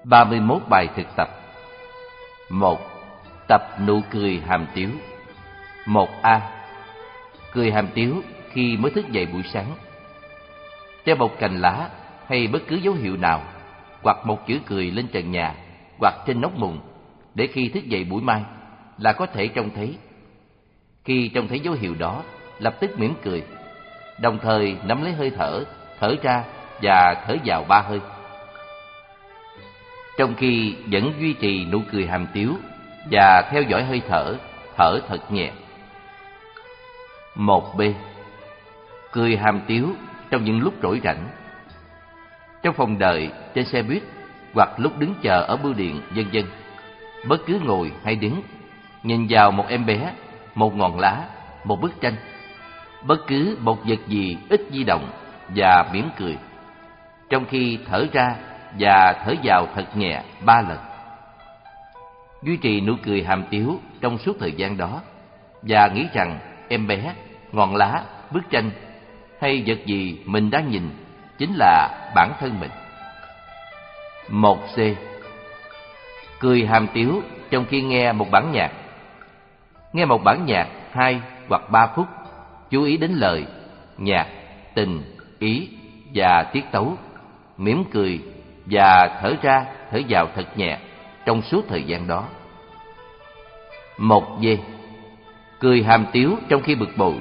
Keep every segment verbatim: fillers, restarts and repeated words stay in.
ba mươi mốt bài thực tập. Một. Tập nụ cười hàm tiếu. Một A. Cười hàm tiếu khi mới thức dậy buổi sáng. Treo một cành lá hay bất cứ dấu hiệu nào, hoặc một chữ cười lên trần nhà hoặc trên nóc mùng, để khi thức dậy buổi mai là có thể trông thấy. Khi trông thấy dấu hiệu đó, lập tức mỉm cười, đồng thời nắm lấy hơi thở, thở ra và thở vào ba hơi. Trong khi vẫn duy trì nụ cười hàm tiếu và theo dõi hơi thở, thở thật nhẹ. Một B. Cười hàm tiếu trong những lúc rỗi rảnh. Trong phòng đợi, trên xe buýt, hoặc lúc đứng chờ ở bưu điện, vân vân. Bất cứ ngồi hay đứng, nhìn vào một em bé, một ngọn lá, một bức tranh, bất cứ một vật gì ít di động, và mỉm cười, trong khi thở ra và thở vào thật nhẹ ba lần. Duy trì nụ cười hàm tiếu trong suốt thời gian đó, và nghĩ rằng em bé, ngọn lá, bức tranh hay vật gì mình đang nhìn chính là bản thân mình. Một C. Cười hàm tiếu trong khi nghe một bản nhạc. Nghe một bản nhạc hai hoặc ba phút, chú ý đến lời, nhạc, tình, ý và tiết tấu, mỉm cười và thở ra, thở vào thật nhẹ trong suốt thời gian đó. Một D. Cười hàm tiếu trong khi bực bội.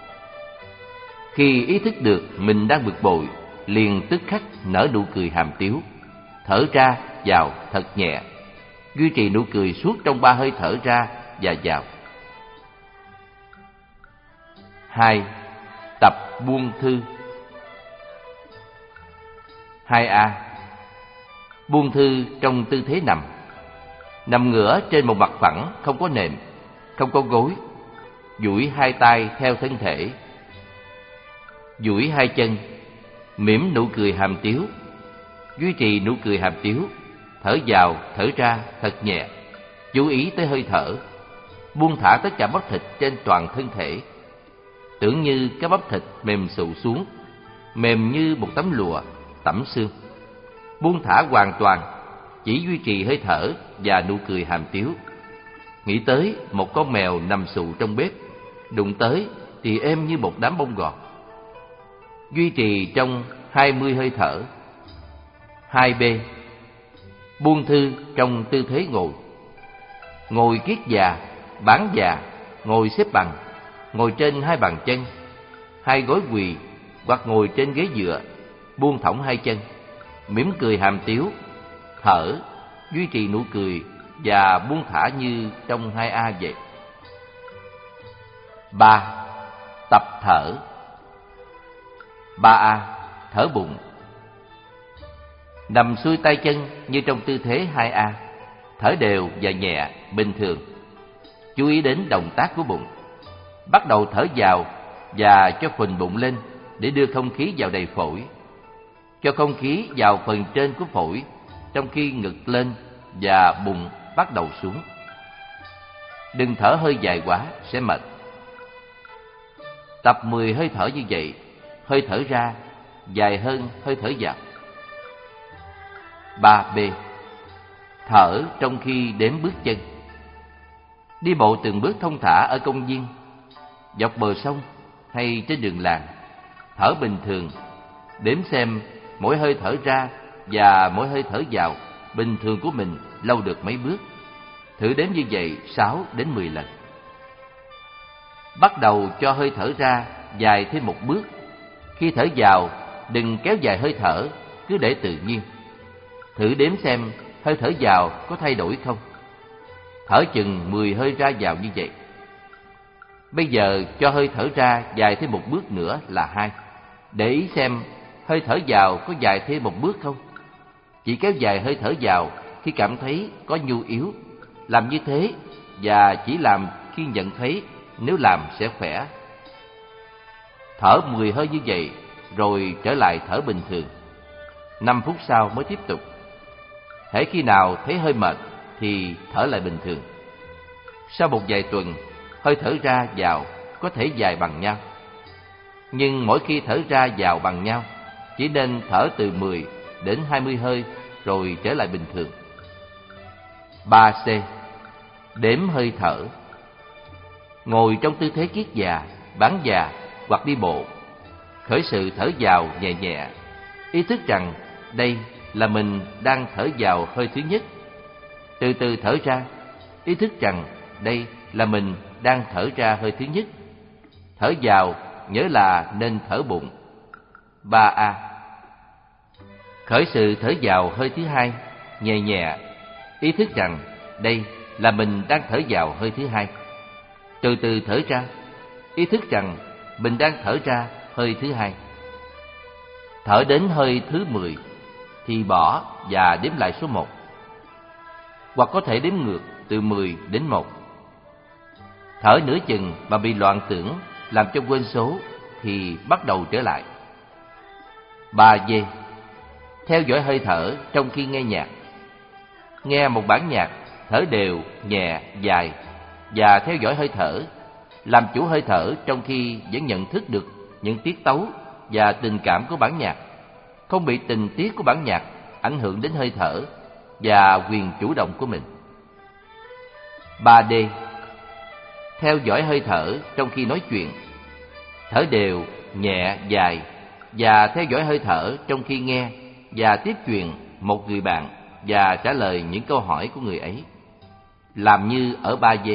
Khi ý thức được mình đang bực bội, liền tức khắc nở nụ cười hàm tiếu, thở ra vào thật nhẹ, duy trì nụ cười suốt trong ba hơi thở ra và vào. Hai. Tập buông thư. Hai A. Buông thư trong tư thế nằm. Nằm ngửa trên một mặt phẳng, không có nệm, không có gối. Duỗi hai tay theo thân thể, duỗi hai chân, mỉm nụ cười hàm tiếu, duy trì nụ cười hàm tiếu, thở vào, thở ra thật nhẹ, chú ý tới hơi thở, buông thả tất cả bắp thịt trên toàn thân thể, tưởng như các bắp thịt mềm xụ xuống, mềm như một tấm lụa tẩm xương. Buông thả hoàn toàn, chỉ duy trì hơi thở và nụ cười hàm tiếu. Nghĩ tới một con mèo nằm xụ trong bếp, đụng tới thì êm như một đám bông gọt. Duy trì trong hai mươi hơi thở. Hai B. Buông thư trong tư thế ngồi. Ngồi kiết già, bán già, ngồi xếp bằng, ngồi trên hai bàn chân, hai gối quỳ, hoặc ngồi trên ghế dựa, buông thõng hai chân, mỉm cười hàm tiếu, thở, duy trì nụ cười và buông thả như trong hai A vậy. Ba. Tập thở. Ba A. Thở bụng. Nằm xuôi tay chân như trong tư thế hai A, thở đều và nhẹ, bình thường. Chú ý đến động tác của bụng. Bắt đầu thở vào và cho phình bụng lên để đưa không khí vào đầy phổi. Cho không khí vào phần trên của phổi, trong khi ngực lên và bụng bắt đầu xuống. Đừng thở hơi dài quá, sẽ mệt. Tập mười hơi thở như vậy, hơi thở ra dài hơn hơi thở vào. Ba B. Thở trong khi đếm bước chân. Đi bộ từng bước thông thả ở công viên, dọc bờ sông hay trên đường làng, thở bình thường, đếm xem mỗi hơi thở ra và mỗi hơi thở vào bình thường của mình lâu được mấy bước. Thử đếm như vậy sáu đến mười lần. Bắt đầu cho hơi thở ra dài thêm một bước. Khi thở vào, đừng kéo dài hơi thở, cứ để tự nhiên. Thử đếm xem hơi thở vào có thay đổi không. Thở chừng mười hơi ra vào như vậy. Bây giờ cho hơi thở ra dài thêm một bước nữa là hai. Để ý xem hơi thở vào có dài thêm một bước không. Chỉ kéo dài hơi thở vào khi cảm thấy có nhu yếu. Làm như thế và chỉ làm khi nhận thấy, nếu làm sẽ khỏe. Thở mười hơi như vậy rồi trở lại thở bình thường. Năm phút sau mới tiếp tục. Hễ khi nào thấy hơi mệt thì thở lại bình thường. Sau một vài tuần, hơi thở ra vào có thể dài bằng nhau. Nhưng mỗi khi thở ra vào bằng nhau, chỉ nên thở từ mười đến hai mươi hơi rồi trở lại bình thường. ba C. Đếm hơi thở. Ngồi trong tư thế kiết già, bán già hoặc đi bộ, khởi sự thở vào nhẹ nhẹ, ý thức rằng đây là mình đang thở vào hơi thứ nhất. Từ từ thở ra, ý thức rằng đây là mình đang thở ra hơi thứ nhất. Thở vào nhớ là nên thở bụng. ba A. Khởi sự thở vào hơi thứ hai, nhẹ nhẹ, ý thức rằng đây là mình đang thở vào hơi thứ hai. Từ từ thở ra, ý thức rằng mình đang thở ra hơi thứ hai. Thở đến hơi thứ mười thì bỏ và đếm lại số một, hoặc có thể đếm ngược từ mười đến một. Thở nửa chừng mà bị loạn tưởng làm cho quên số thì bắt đầu trở lại. ba D. Theo dõi hơi thở trong khi nghe nhạc. Nghe một bản nhạc thở đều, nhẹ, dài và theo dõi hơi thở, làm chủ hơi thở trong khi vẫn nhận thức được những tiết tấu và tình cảm của bản nhạc, không bị tình tiết của bản nhạc ảnh hưởng đến hơi thở và quyền chủ động của mình. ba D. Theo dõi hơi thở trong khi nói chuyện. Thở đều, nhẹ, dài và theo dõi hơi thở trong khi nghe và tiếp chuyện một người bạn và trả lời những câu hỏi của người ấy. Làm như ở ba D.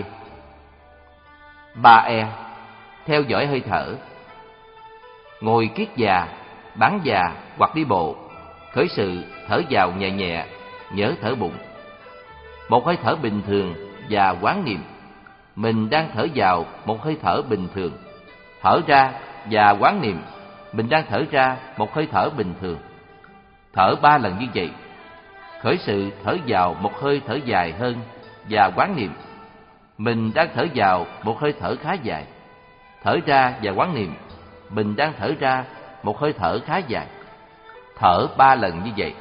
ba E. Theo dõi hơi thở. Ngồi kiết già, bán già hoặc đi bộ, khởi sự thở vào nhẹ nhẹ, nhớ thở bụng. Một hơi thở bình thường và quán niệm mình đang thở vào một hơi thở bình thường. Thở ra và quán niệm mình đang thở ra một hơi thở bình thường. Thở ba lần như vậy. Khởi sự thở vào một hơi thở dài hơn và quán niệm mình đang thở vào một hơi thở khá dài. Thở ra và quán niệm mình đang thở ra một hơi thở khá dài. Thở ba lần như vậy.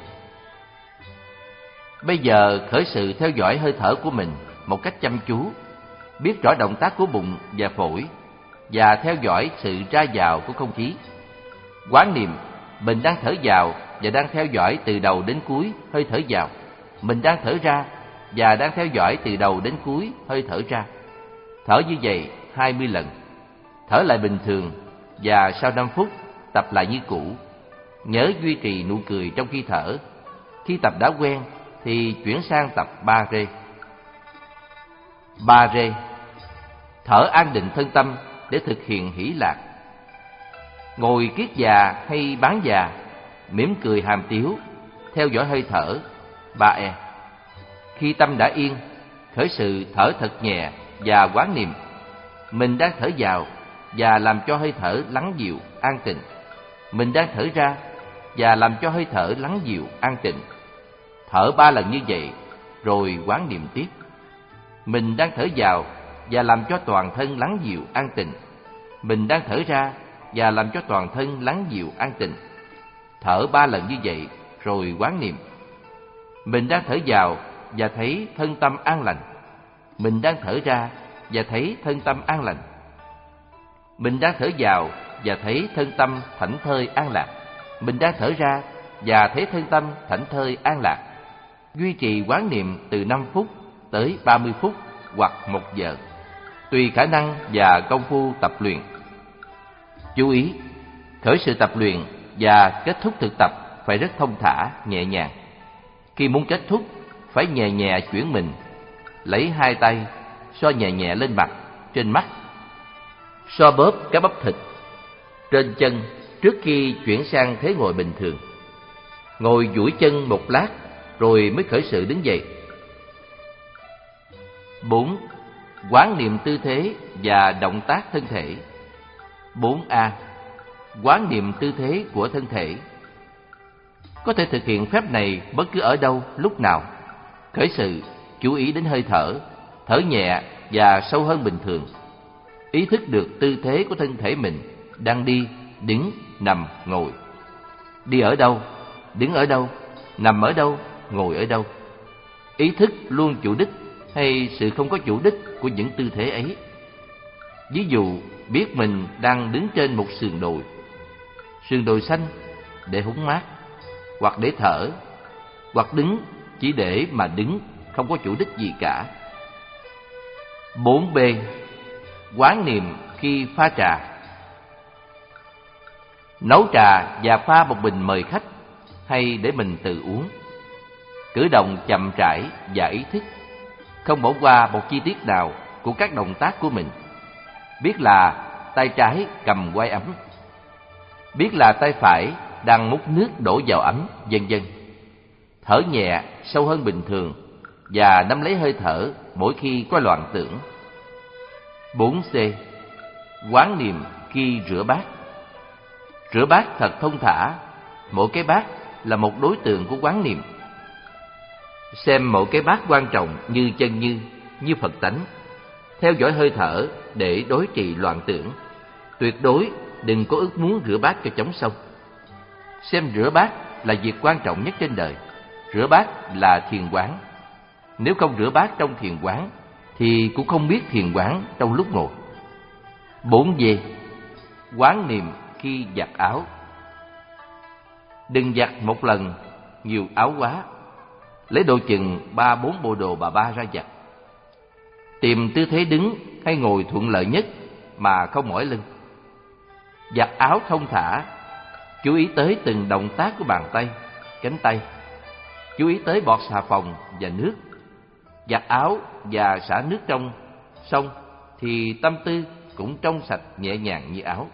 Bây giờ khởi sự theo dõi hơi thở của mình một cách chăm chú, biết rõ động tác của bụng và phổi và theo dõi sự ra vào của không khí. Quán niệm mình đang thở vào và đang theo dõi từ đầu đến cuối hơi thở vào. Mình đang thở ra và đang theo dõi từ đầu đến cuối hơi thở ra. Thở như vậy hai mươi lần. Thở lại bình thường và sau năm phút tập lại như cũ. Nhớ duy trì nụ cười trong khi thở. Khi tập đã quen thì chuyển sang tập ba R. ba R. Thở an định thân tâm để thực hiện hỷ lạc. Ngồi kiết già hay bán già, mỉm cười hàm tiếu, theo dõi hơi thở. ba E. Khi tâm đã yên, khởi sự thở thật nhẹ và quán niệm mình đang thở vào và làm cho hơi thở lắng dịu, an tịnh. Mình đang thở ra và làm cho hơi thở lắng dịu, an tịnh. Thở ba lần như vậy, rồi quán niệm tiếp. Mình đang thở vào và làm cho toàn thân lắng dịu, an tịnh. Mình đang thở ra và làm cho toàn thân lắng dịu, an tịnh. Thở ba lần như vậy, rồi quán niệm. Mình đang thở vào và thấy thân tâm an lành. Mình đang thở ra và thấy thân tâm an lành. Mình đang thở vào và thấy thân tâm thảnh thơi an lạc. Mình đang thở ra và thấy thân tâm thảnh thơi an lạc. Duy trì quán niệm từ năm phút tới ba mươi phút hoặc một giờ, tùy khả năng và công phu tập luyện. Chú ý, khởi sự tập luyện và kết thúc thực tập phải rất thông thả, nhẹ nhàng. Khi muốn kết thúc, phải nhẹ nhẹ chuyển mình, lấy hai tay xoa nhẹ nhẹ lên mặt, trên mắt, xoa bóp các bắp thịt trên chân trước khi chuyển sang thế ngồi bình thường. Ngồi duỗi chân một lát rồi mới khởi sự đứng dậy. bốn. Quán niệm tư thế và động tác thân thể. bốn A. Quán niệm tư thế của thân thể. Có thể thực hiện phép này bất cứ ở đâu, lúc nào. Khởi sự, chú ý đến hơi thở, thở nhẹ và sâu hơn bình thường. Ý thức được tư thế của thân thể mình đang đi, đứng, nằm, ngồi. Đi ở đâu, đứng ở đâu, nằm ở đâu, ngồi ở đâu. Ý thức luôn chủ đích hay sự không có chủ đích của những tư thế ấy. Ví dụ, biết mình đang đứng trên một sườn đồi, sườn đồi xanh để hóng mát, hoặc để thở, hoặc đứng chỉ để mà đứng, không có chủ đích gì cả. bốn B. Quán niệm khi pha trà. Nấu trà và pha một bình mời khách hay để mình tự uống. Cử động chậm rãi và ý thức, không bỏ qua một chi tiết nào của các động tác của mình. Biết là tay trái cầm quai ấm, biết là tay phải đang múc nước đổ vào ấm, vân vân. Thở nhẹ, sâu hơn bình thường và nắm lấy hơi thở mỗi khi có loạn tưởng. bốn C. Quán niệm khi rửa bát. Rửa bát thật thông thả, mỗi cái bát là một đối tượng của quán niệm. Xem mỗi cái bát quan trọng như chân như, như Phật tánh. Theo dõi hơi thở để đối trị loạn tưởng. Tuyệt đối đừng có ước muốn rửa bát cho chóng xong. Xem rửa bát là việc quan trọng nhất trên đời. Rửa bát là thiền quán. Nếu không rửa bát trong thiền quán thì cũng không biết thiền quán trong lúc ngồi. bốn D. Quán niệm khi giặt áo. Đừng giặt một lần nhiều áo quá. Lấy độ chừng ba bốn bộ đồ bà ba ra giặt. Tìm tư thế đứng hay ngồi thuận lợi nhất mà không mỏi lưng. Giặt áo thông thả, chú ý tới từng động tác của bàn tay, cánh tay. Chú ý tới bọt xà phòng và nước. Giặt áo và xả nước trong xong thì tâm tư cũng trong sạch nhẹ nhàng như áo.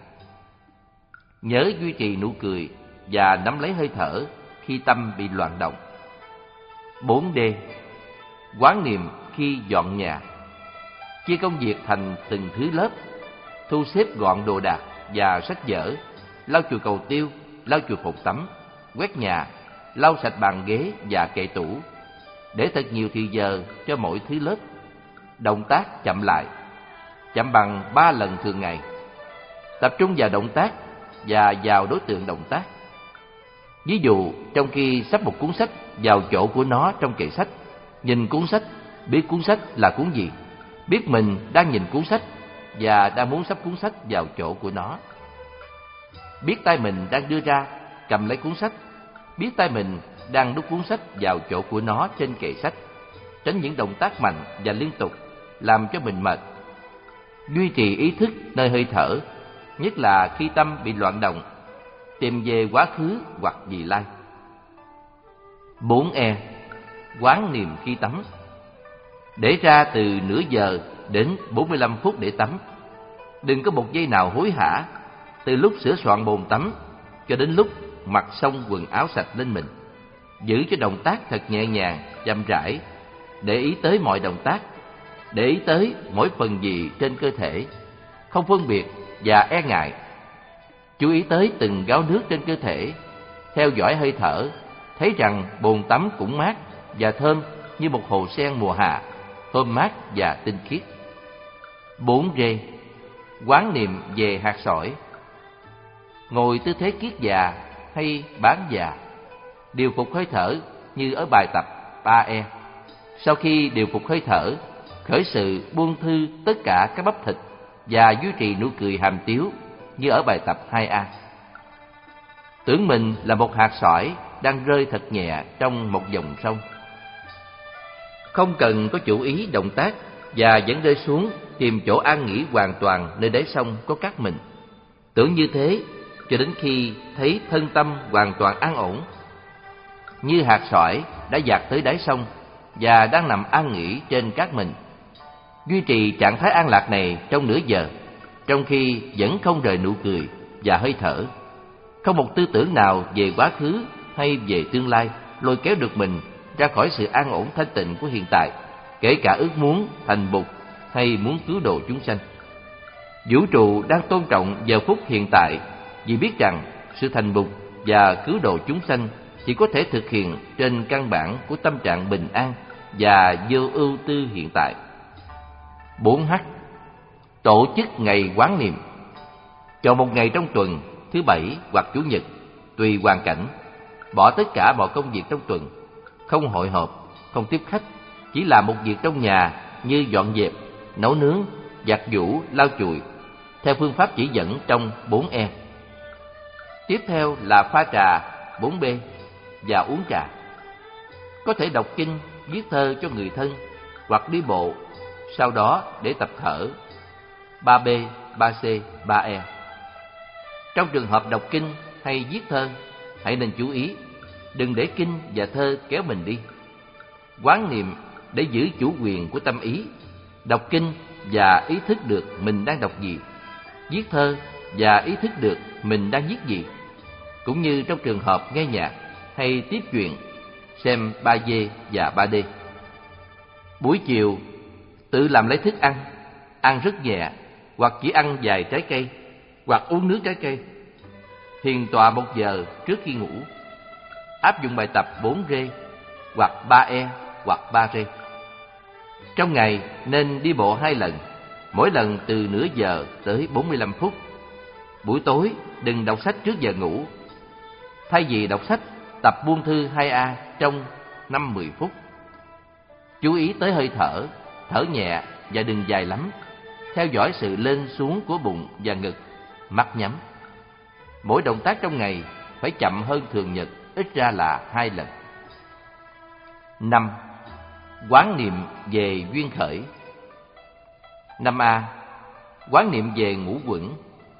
Nhớ duy trì nụ cười và nắm lấy hơi thở khi tâm bị loạn động. bốn D. Quán niệm khi dọn nhà. Chia công việc thành từng thứ lớp, thu xếp gọn đồ đạc và sách vở, lau chùi cầu tiêu, lau chùi phòng tắm, quét nhà, lau sạch bàn ghế và kệ tủ, để thật nhiều thì giờ cho mỗi thứ lớp. Động tác chậm lại, chậm bằng ba lần thường ngày. Tập trung vào động tác và vào đối tượng động tác. Ví dụ, trong khi sắp một cuốn sách vào chỗ của nó trong kệ sách, nhìn cuốn sách, biết cuốn sách là cuốn gì, biết mình đang nhìn cuốn sách và đang muốn sắp cuốn sách vào chỗ của nó. Biết tay mình đang đưa ra, cầm lấy cuốn sách, biết tay mình đang đút cuốn sách vào chỗ của nó trên kệ sách. Tránh những động tác mạnh và liên tục làm cho mình mệt. Duy trì ý thức nơi hơi thở, nhất là khi tâm bị loạn động, tìm về quá khứ hoặc vị lai. bốn E. Quán niệm khi tắm. Để ra từ nửa giờ đến bốn mươi lăm phút để tắm. Đừng có một giây nào hối hả, từ lúc sửa soạn bồn tắm cho đến lúc mặc xong quần áo sạch lên mình. Giữ cho động tác thật nhẹ nhàng, chậm rãi, để ý tới mọi động tác, để ý tới mỗi phần gì trên cơ thể, không phân biệt và e ngại. Chú ý tới từng gáo nước trên cơ thể, theo dõi hơi thở, thấy rằng bồn tắm cũng mát và thơm như một hồ sen mùa hạ, thơm mát và tinh khiết. bốn D. Quán niệm về hạt sỏi. Ngồi tư thế kiết già hay bán già, điều phục hơi thở như ở bài tập ba E. Sau khi điều phục hơi thở, khởi sự buông thư tất cả các bắp thịt và duy trì nụ cười hàm tiếu như ở bài tập hai A. Tưởng mình là một hạt sỏi đang rơi thật nhẹ trong một dòng sông. Không cần có chủ ý động tác và vẫn rơi xuống tìm chỗ an nghỉ hoàn toàn nơi đáy sông có cát mình. Tưởng như thế cho đến khi thấy thân tâm hoàn toàn an ổn, như hạt sỏi đã dạt tới đáy sông và đang nằm an nghỉ trên cát mình. Duy trì trạng thái an lạc này trong nửa giờ, trong khi vẫn không rời nụ cười và hơi thở. Không một tư tưởng nào về quá khứ hay về tương lai lôi kéo được mình ra khỏi sự an ổn thanh tịnh của hiện tại, kể cả ước muốn thành Bụt hay muốn cứu độ chúng sanh. Vũ trụ đang tôn trọng giờ phút hiện tại, vì biết rằng sự thành Bụt và cứu độ chúng sanh chỉ có thể thực hiện trên căn bản của tâm trạng bình an và vô ưu tư hiện tại. bốn H. Tổ chức ngày quán niệm. Chọn một ngày trong tuần, thứ bảy hoặc chủ nhật, tùy hoàn cảnh. Bỏ tất cả mọi công việc trong tuần, không hội họp, không tiếp khách, chỉ làm một việc trong nhà như dọn dẹp, nấu nướng, giặt giũ, lau chùi, theo phương pháp chỉ dẫn trong bốn E. Tiếp theo là pha trà, bốn B, và uống trà. Có thể đọc kinh, viết thơ cho người thân hoặc đi bộ, sau đó để tập thở. ba B, ba C, ba E. Trong trường hợp đọc kinh hay viết thơ, hãy nên chú ý, đừng để kinh và thơ kéo mình đi. Quán niệm để giữ chủ quyền của tâm ý, đọc kinh và ý thức được mình đang đọc gì, viết thơ và ý thức được mình đang viết gì. Cũng như trong trường hợp nghe nhạc hay tiếp chuyện, xem ba D và ba D. Buổi chiều, tự làm lấy thức ăn, ăn rất nhẹ, hoặc chỉ ăn vài trái cây, hoặc uống nước trái cây. Thiền tọa một giờ trước khi ngủ. Áp dụng bài tập bốn D, hoặc ba E, hoặc ba R. Trong ngày nên đi bộ hai lần, mỗi lần từ nửa giờ tới bốn mươi lăm phút. Buổi tối đừng đọc sách trước giờ ngủ. Thay vì đọc sách, tập buông thư hai A trong năm mười phút. Chú ý tới hơi thở, thở nhẹ và đừng dài lắm. Theo dõi sự lên xuống của bụng và ngực, mắt nhắm. Mỗi động tác trong ngày phải chậm hơn thường nhật, ít ra là hai lần. năm. Quán niệm về duyên khởi. năm A. Quán niệm về ngũ quẩn.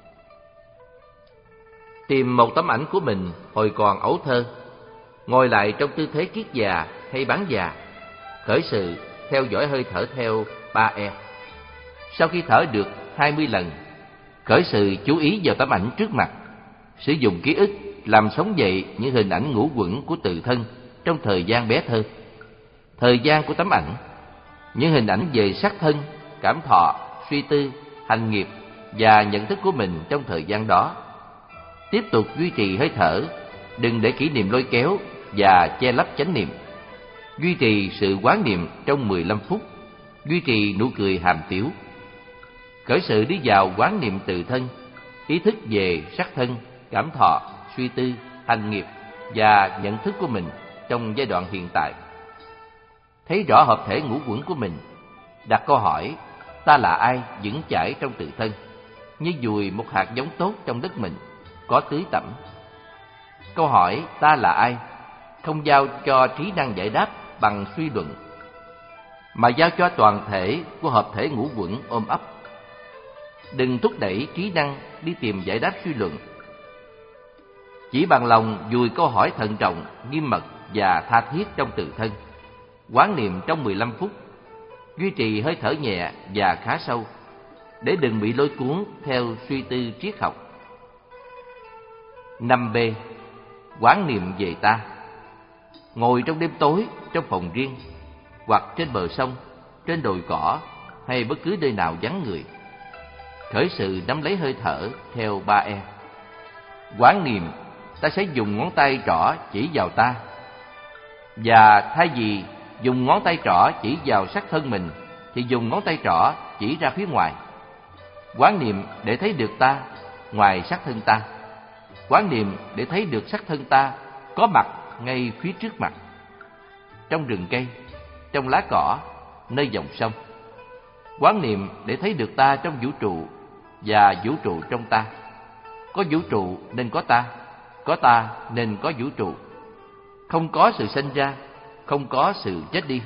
Tìm một tấm ảnh của mình hồi còn ấu thơ, ngồi lại trong tư thế kiết già hay bán già, khởi sự theo dõi hơi thở theo ba E. Sau khi thở được hai mươi lần, khởi sự chú ý vào tấm ảnh trước mặt, sử dụng ký ức làm sống dậy những hình ảnh ngũ quẩn của tự thân trong thời gian bé thơ, thời gian của tấm ảnh, những hình ảnh về sắc thân, cảm thọ, suy tư, hành nghiệp và nhận thức của mình trong thời gian đó. Tiếp tục duy trì hơi thở, đừng để kỷ niệm lôi kéo và che lấp chánh niệm. Duy trì sự quán niệm trong mười lăm phút, duy trì nụ cười hàm tiếu. Khởi sự đi vào quán niệm tự thân, ý thức về sắc thân, cảm thọ, suy tư, hành nghiệp và nhận thức của mình trong giai đoạn hiện tại. Thấy rõ hợp thể ngũ quẩn của mình, đặt câu hỏi ta là ai vững chãi trong tự thân, như dùi một hạt giống tốt trong đất mình, có tưới tẩm. Câu hỏi ta là ai không giao cho trí năng giải đáp bằng suy luận, mà giao cho toàn thể của hợp thể ngũ quẩn ôm ấp. Đừng thúc đẩy trí năng đi tìm giải đáp suy luận. Chỉ bằng lòng dùi câu hỏi thận trọng, nghiêm mật và tha thiết trong tự thân. Quán niệm trong mười lăm phút, duy trì hơi thở nhẹ và khá sâu, để đừng bị lôi cuốn theo suy tư triết học. năm B. Quán niệm về ta. Ngồi trong đêm tối trong phòng riêng, hoặc trên bờ sông, trên đồi cỏ hay bất cứ nơi nào vắng người. Khởi sự nắm lấy hơi thở theo ba E. Quán niệm ta sẽ dùng ngón tay trỏ chỉ vào ta, và thay vì dùng ngón tay trỏ chỉ vào sắc thân mình thì dùng ngón tay trỏ chỉ ra phía ngoài. Quán niệm để thấy được ta ngoài sắc thân ta. Quán niệm để thấy được sắc thân ta có mặt ngay phía trước mặt, trong rừng cây, trong lá cỏ, nơi dòng sông. Quán niệm để thấy được ta trong vũ trụ và vũ trụ trong ta. Có vũ trụ nên có ta, có ta nên có vũ trụ. Không có sự sinh ra, không có sự chết đi.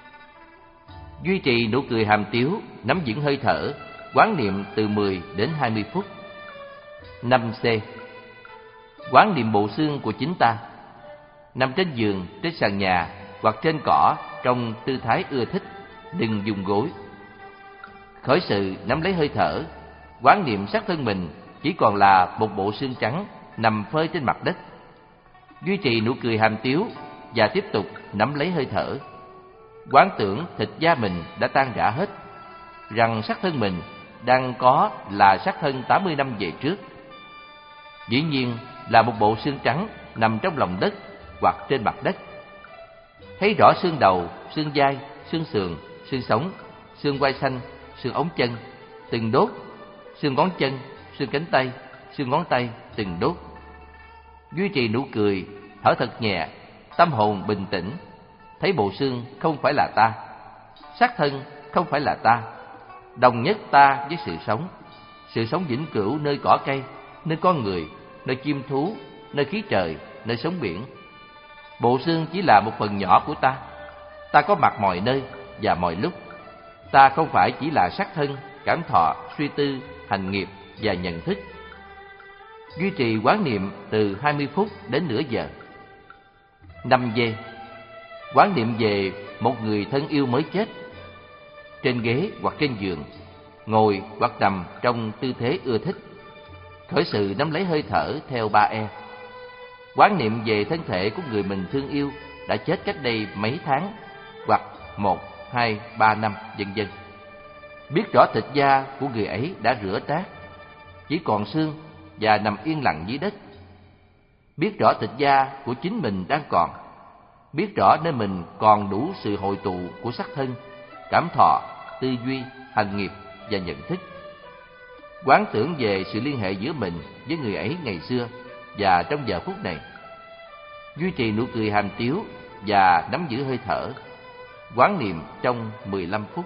Duy trì nụ cười hàm tiếu, nắm vững hơi thở, quán niệm từ mười đến hai mươi phút. năm C. Quán niệm bộ xương của chính ta. Nằm trên giường, trên sàn nhà hoặc trên cỏ trong tư thái ưa thích, đừng dùng gối. Khởi sự nắm lấy hơi thở, quán niệm xác thân mình chỉ còn là một bộ xương trắng nằm phơi trên mặt đất. Duy trì nụ cười hàm tiếu và tiếp tục nắm lấy hơi thở. Quán tưởng thịt da mình đã tan rã hết, rằng xác thân mình đang có là xác thân tám mươi năm về trước. Dĩ nhiên là một bộ xương trắng nằm trong lòng đất hoặc trên mặt đất. Thấy rõ xương đầu, xương vai, xương sườn, xương sống, xương quai xanh, xương ống chân, từng đốt, xương ngón chân, xương cánh tay, xương ngón tay, từng đốt. Duy trì nụ cười, thở thật nhẹ, tâm hồn bình tĩnh. Thấy bộ xương không phải là ta, xác thân không phải là ta, đồng nhất ta với sự sống, sự sống vĩnh cửu nơi cỏ cây, nơi con người, nơi chim thú, nơi khí trời, nơi sóng biển. Bộ xương chỉ là một phần nhỏ của ta. Ta có mặt mọi nơi và mọi lúc. Ta không phải chỉ là sắc thân, cảm thọ, suy tư, hành nghiệp và nhận thức. Duy trì quán niệm từ hai mươi phút đến nửa giờ. năm D. Quán niệm về một người thân yêu mới chết, trên ghế hoặc trên giường, ngồi hoặc nằm trong tư thế ưa thích. Khởi sự nắm lấy hơi thở theo ba E. Quán niệm về thân thể của người mình thương yêu đã chết cách đây mấy tháng, hoặc một, hai, ba năm, vân vân. Biết rõ thịt da của người ấy đã rửa trát, chỉ còn xương và nằm yên lặng dưới đất. Biết rõ thịt da của chính mình đang còn. Biết rõ nơi mình còn đủ sự hội tụ của sắc thân, cảm thọ, tư duy, hành nghiệp và nhận thức. Quán tưởng về sự liên hệ giữa mình với người ấy ngày xưa và trong giờ phút này. Duy trì nụ cười hàm tiếu và nắm giữ hơi thở. Quán niệm trong mười lăm phút.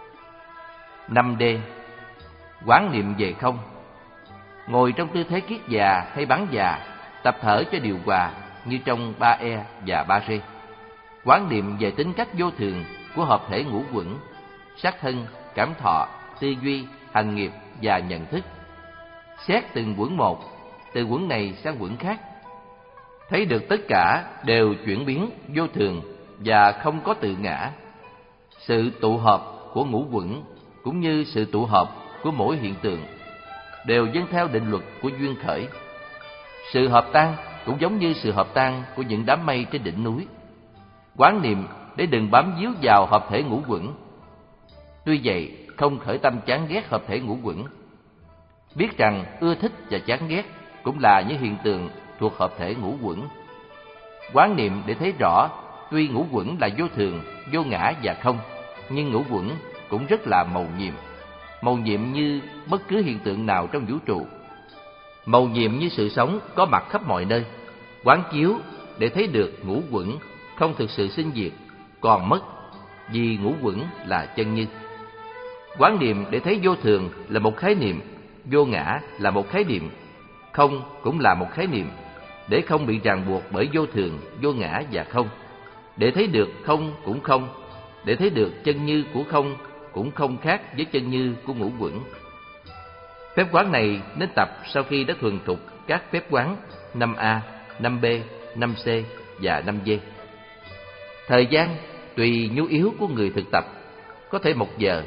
năm D. Quán niệm về không. Ngồi trong tư thế kiết già hay bán già, tập thở cho điều hòa như trong ba E và ba R. Quán niệm về tính cách vô thường của hợp thể ngũ uẩn, sắc thân, cảm thọ, tư duy, hành nghiệp và nhận thức. Xét từng uẩn một, từ uẩn này sang uẩn khác. Thấy được tất cả đều chuyển biến vô thường và không có tự ngã. Sự tụ hợp của ngũ uẩn cũng như sự tụ hợp của mỗi hiện tượng đều dâng theo định luật của duyên khởi. Sự hợp tan cũng giống như sự hợp tan của những đám mây trên đỉnh núi. Quán niệm để đừng bám víu vào hợp thể ngũ uẩn. Tuy vậy, không khởi tâm chán ghét hợp thể ngũ uẩn. Biết rằng ưa thích và chán ghét cũng là những hiện tượng thuộc hợp thể ngũ uẩn. Quán niệm để thấy rõ, tuy ngũ uẩn là vô thường, vô ngã và không, nhưng ngũ uẩn cũng rất là mầu nhiệm. Mầu nhiệm như bất cứ hiện tượng nào trong vũ trụ. Mầu nhiệm như sự sống có mặt khắp mọi nơi. Quán chiếu để thấy được ngũ uẩn không thực sự sinh diệt, còn mất, vì ngũ uẩn là chân như. Quán niệm để thấy vô thường là một khái niệm, vô ngã là một khái niệm, không cũng là một khái niệm, để không bị ràng buộc bởi vô thường, vô ngã và không. Để thấy được không cũng không, để thấy được chân như của không cũng không khác với chân như của ngũ uẩn. Phép quán này nên tập sau khi đã thuần thục các phép quán năm A, năm B, năm C và năm D. Thời gian tùy nhu yếu của người thực tập, có thể một giờ,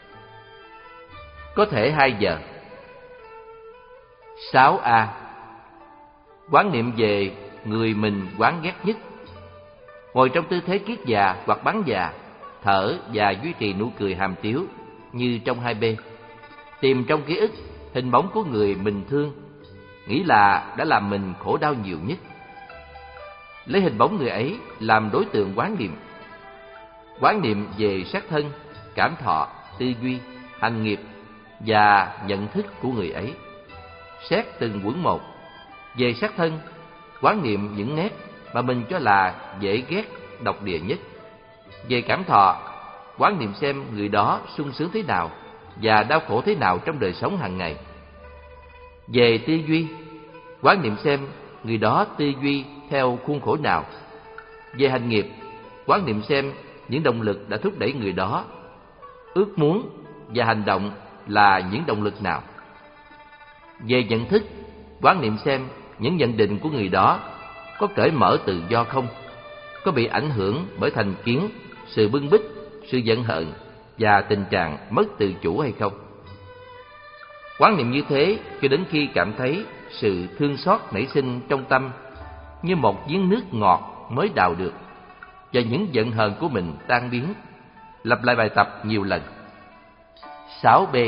có thể hai giờ. sáu A. Quán niệm về người mình quán ghét nhất. Ngồi trong tư thế kiết già hoặc bán già, thở và duy trì nụ cười hàm tiếu như trong hai B. Tìm trong ký ức hình bóng của người mình thương, nghĩ là đã làm mình khổ đau nhiều nhất. Lấy hình bóng người ấy làm đối tượng quán niệm. Quán niệm về sắc thân, cảm thọ, tư duy, hành nghiệp và nhận thức của người ấy. Xét từng uẩn một. Về sắc thân, quán niệm những nét mà mình cho là dễ ghét, độc địa nhất. Về cảm thọ, quán niệm xem người đó sung sướng thế nào và đau khổ thế nào trong đời sống hàng ngày. Về tư duy, quán niệm xem người đó tư duy theo khuôn khổ nào. Về hành nghiệp, quán niệm xem những động lực đã thúc đẩy người đó, ước muốn và hành động là những động lực nào. Về nhận thức, quán niệm xem những nhận định của người đó có cởi mở tự do không, có bị ảnh hưởng bởi thành kiến, sự bưng bít, sự giận hờn và tình trạng mất tự chủ hay không. Quán niệm như thế cho đến khi cảm thấy sự thương xót nảy sinh trong tâm như một giếng nước ngọt mới đào được, và những giận hờn của mình tan biến. Lặp lại bài tập nhiều lần. sáu B.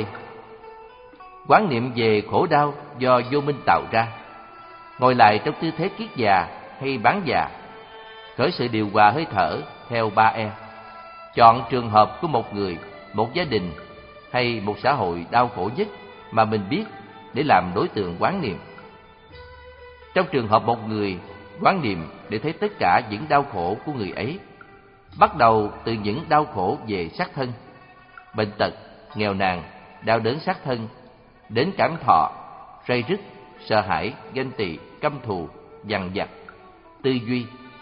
Quán niệm về khổ đau do vô minh tạo ra. Ngồi lại trong tư thế kiết già hay bán già, khởi sự điều hòa hơi thở theo ba E. Chọn trường hợp của một người, một gia đình hay một xã hội đau khổ nhất mà mình biết để làm đối tượng quán niệm. Trong trường hợp một người, quán niệm để thấy tất cả những đau khổ của người ấy, bắt đầu từ những đau khổ về xác thân, bệnh tật, nghèo nàn, đau đớn xác thân, đến cảm thọ, ray rứt, sợ hãi, ganh tị, căm thù, dằn vặt, tư duy,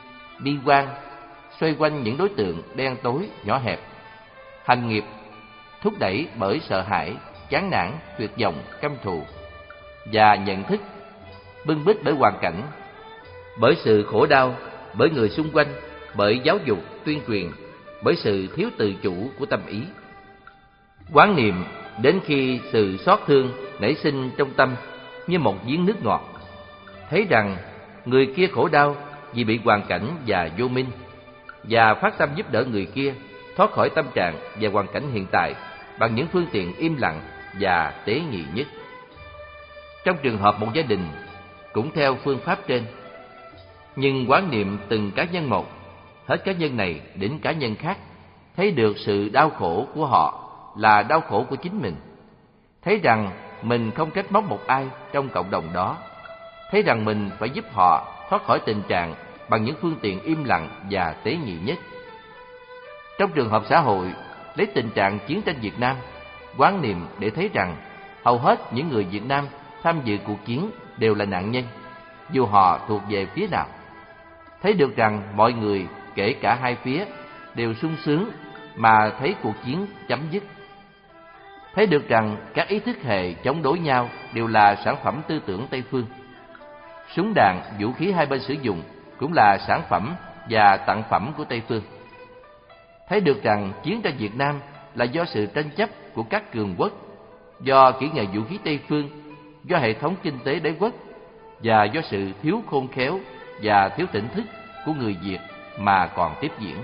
bi quan, xoay quanh những đối tượng đen tối, nhỏ hẹp. Hành nghiệp thúc đẩy bởi sợ hãi, chán nản, tuyệt vọng, căm thù. Và nhận thức bưng bít bởi hoàn cảnh, bởi sự khổ đau, bởi người xung quanh, bởi giáo dục, tuyên truyền, bởi sự thiếu tự chủ của tâm ý. Quán niệm đến khi sự xót thương nảy sinh trong tâm như một giếng nước ngọt, thấy rằng người kia khổ đau vì bị hoàn cảnh và vô minh, và phát tâm giúp đỡ người kia thoát khỏi tâm trạng và hoàn cảnh hiện tại bằng những phương tiện im lặng và tế nhị nhất. Trong trường hợp một gia đình cũng theo phương pháp trên, nhưng quán niệm từng cá nhân một, hết cá nhân này đến cá nhân khác, thấy được sự đau khổ của họ là đau khổ của chính mình, thấy rằng mình không trách móc một ai trong cộng đồng đó, thấy rằng mình phải giúp họ thoát khỏi tình trạng bằng những phương tiện im lặng và tế nhị nhất. Trong trường hợp xã hội, lấy tình trạng chiến tranh Việt Nam, quán niệm để thấy rằng hầu hết những người Việt Nam tham dự cuộc chiến đều là nạn nhân, dù họ thuộc về phía nào. Thấy được rằng mọi người, kể cả hai phía, đều sung sướng mà thấy cuộc chiến chấm dứt. Thấy được rằng các ý thức hệ chống đối nhau đều là sản phẩm tư tưởng Tây phương. Súng đạn, vũ khí hai bên sử dụng cũng là sản phẩm và tặng phẩm của Tây phương. Thấy được rằng chiến tranh Việt Nam là do sự tranh chấp của các cường quốc, do kỹ nghệ vũ khí Tây phương, do hệ thống kinh tế đế quốc và do sự thiếu khôn khéo và thiếu tỉnh thức của người Việt mà còn tiếp diễn.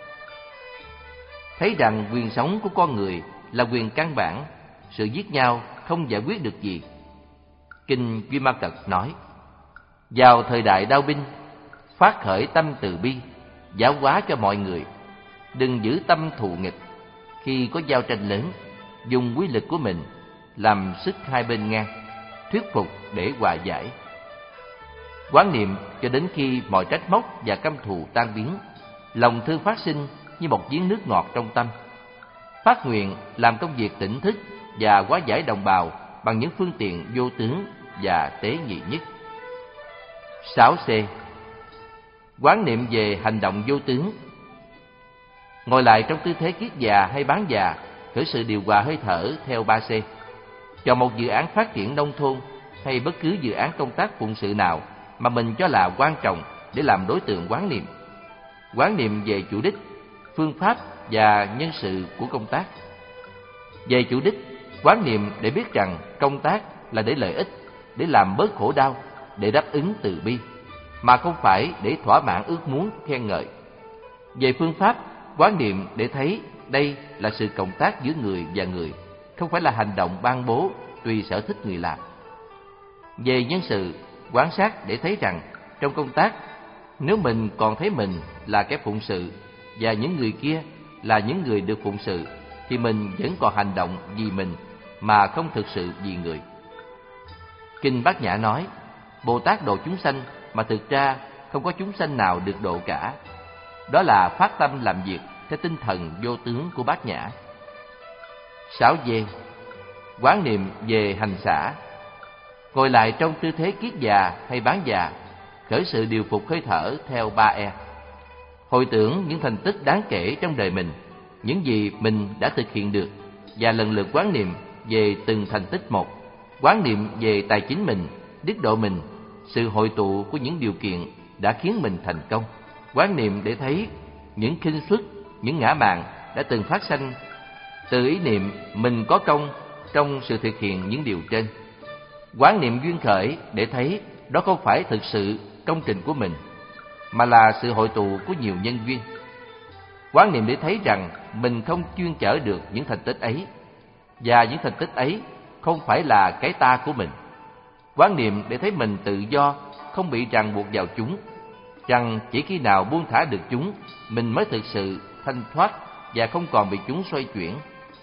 Thấy rằng quyền sống của con người là quyền căn bản, sự giết nhau không giải quyết được gì. Kinh Duy Ma Cật nói: vào thời đại đao binh, phát khởi tâm từ bi, giáo hóa cho mọi người, đừng giữ tâm thù nghịch. Khi có giao tranh lớn, dùng quy lực của mình làm sức hai bên ngang, thuyết phục để hòa giải. Quán niệm cho đến khi mọi trách móc và căm thù tan biến, lòng thương phát sinh như một giếng nước ngọt trong tâm. Phát nguyện làm công việc tỉnh thức và hóa giải đồng bào bằng những phương tiện vô tướng và tế nhị nhất. sáu C. Quán niệm về hành động vô tướng. Ngồi lại trong tư thế kiết già hay bán già, khởi sự điều hòa hơi thở theo ba C. Chọn một dự án phát triển nông thôn hay bất cứ dự án công tác phụng sự nào mà mình cho là quan trọng để làm đối tượng quán niệm. Quán niệm về chủ đích, phương pháp và nhân sự của công tác. Về chủ đích, quán niệm để biết rằng công tác là để lợi ích, để làm bớt khổ đau, để đáp ứng từ bi, mà không phải để thỏa mãn ước muốn khen ngợi. Về phương pháp, quán niệm để thấy đây là sự cộng tác giữa người và người, không phải là hành động ban bố tùy sở thích người làm. Về nhân sự, quan sát để thấy rằng trong công tác, nếu mình còn thấy mình là kẻ phụng sự và những người kia là những người được phụng sự, thì mình vẫn còn hành động vì mình mà không thực sự vì người. Kinh Bát Nhã nói: Bồ Tát độ chúng sanh mà thực ra không có chúng sanh nào được độ cả. Đó là phát tâm làm việc theo tinh thần vô tướng của Bát Nhã. sáu D. Quán niệm về hành xả. Ngồi lại trong tư thế kiết già hay bán già, khởi sự điều phục hơi thở theo ba E. Hồi tưởng những thành tích đáng kể trong đời mình, những gì mình đã thực hiện được, và lần lượt quán niệm về từng thành tích một. Quán niệm về tài chính mình, đức độ mình, sự hội tụ của những điều kiện đã khiến mình thành công. Quán niệm để thấy những khinh suất, những ngã mạn đã từng phát sanh từ ý niệm mình có công trong sự thực hiện những điều trên. Quán niệm duyên khởi để thấy đó không phải thực sự công trình của mình, mà là sự hội tụ của nhiều nhân duyên. Quán niệm để thấy rằng mình không chuyên chở được những thành tích ấy, và những thành tích ấy không phải là cái ta của mình. Quán niệm để thấy mình tự do, không bị ràng buộc vào chúng, rằng chỉ khi nào buông thả được chúng, mình mới thực sự thanh thoát và không còn bị chúng xoay chuyển.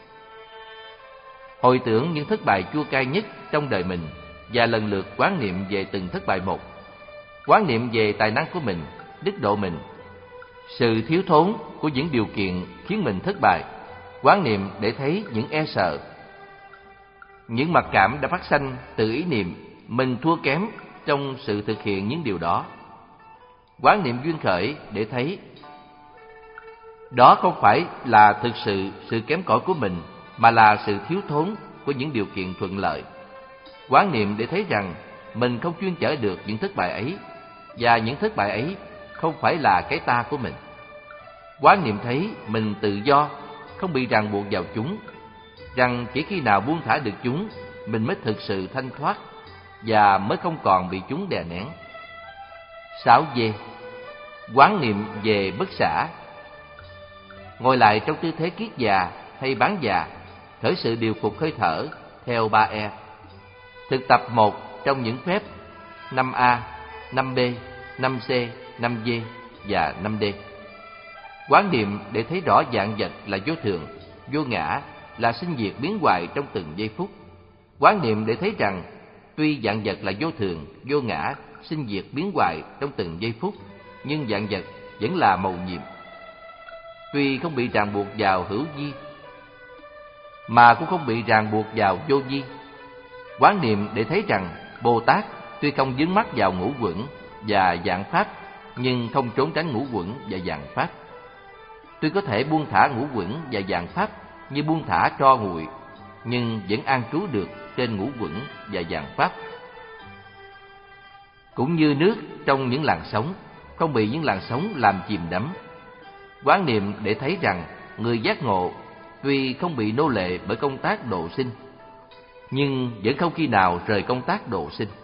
Hồi tưởng những thất bại chua cay nhất trong đời mình và lần lượt quán niệm về từng thất bại một. Quán niệm về tài năng của mình, đức độ mình, sự thiếu thốn của những điều kiện khiến mình thất bại. Quán niệm để thấy những e sợ, những mặc cảm đã phát sanh từ ý niệm mình thua kém trong sự thực hiện những điều đó. Quán niệm duyên khởi để thấy đó không phải là thực sự sự kém cỏi của mình, mà là sự thiếu thốn của những điều kiện thuận lợi. Quán niệm để thấy rằng mình không chuyên chở được những thất bại ấy, và những thất bại ấy không phải là cái ta của mình. Quán niệm thấy mình tự do, không bị ràng buộc vào chúng, rằng chỉ khi nào buông thả được chúng, mình mới thực sự thanh thoát và mới không còn bị chúng đè nén. sáu D. Quán niệm về bất xả. Ngồi lại trong tư thế kiết già hay bán già, khởi sự điều phục hơi thở theo ba E. Thực tập một trong những phép năm A, năm B, năm C, năm D và năm D. Quán niệm để thấy rõ vạn vật là vô thường, vô ngã, là sinh diệt biến hoại trong từng giây phút. Quán niệm để thấy rằng tuy vạn vật là vô thường, vô ngã, sinh diệt biến hoại trong từng giây phút, nhưng vạn vật vẫn là mầu nhiệm. Tuy không bị ràng buộc vào hữu vi, mà cũng không bị ràng buộc vào vô vi. Quán niệm để thấy rằng Bồ Tát tuy không vướng mắc vào ngũ uẩn và vạn pháp, nhưng không trốn tránh ngũ uẩn và vạn pháp. Tuy có thể buông thả ngũ uẩn và vạn pháp như buông thả tro nguội, nhưng vẫn an trú được trên ngũ uẩn và vạn pháp. Cũng như nước trong những làn sóng, không bị những làn sóng làm chìm đắm. Quán niệm để thấy rằng người giác ngộ tuy không bị nô lệ bởi công tác độ sinh, nhưng vẫn không khi nào rời công tác độ sinh.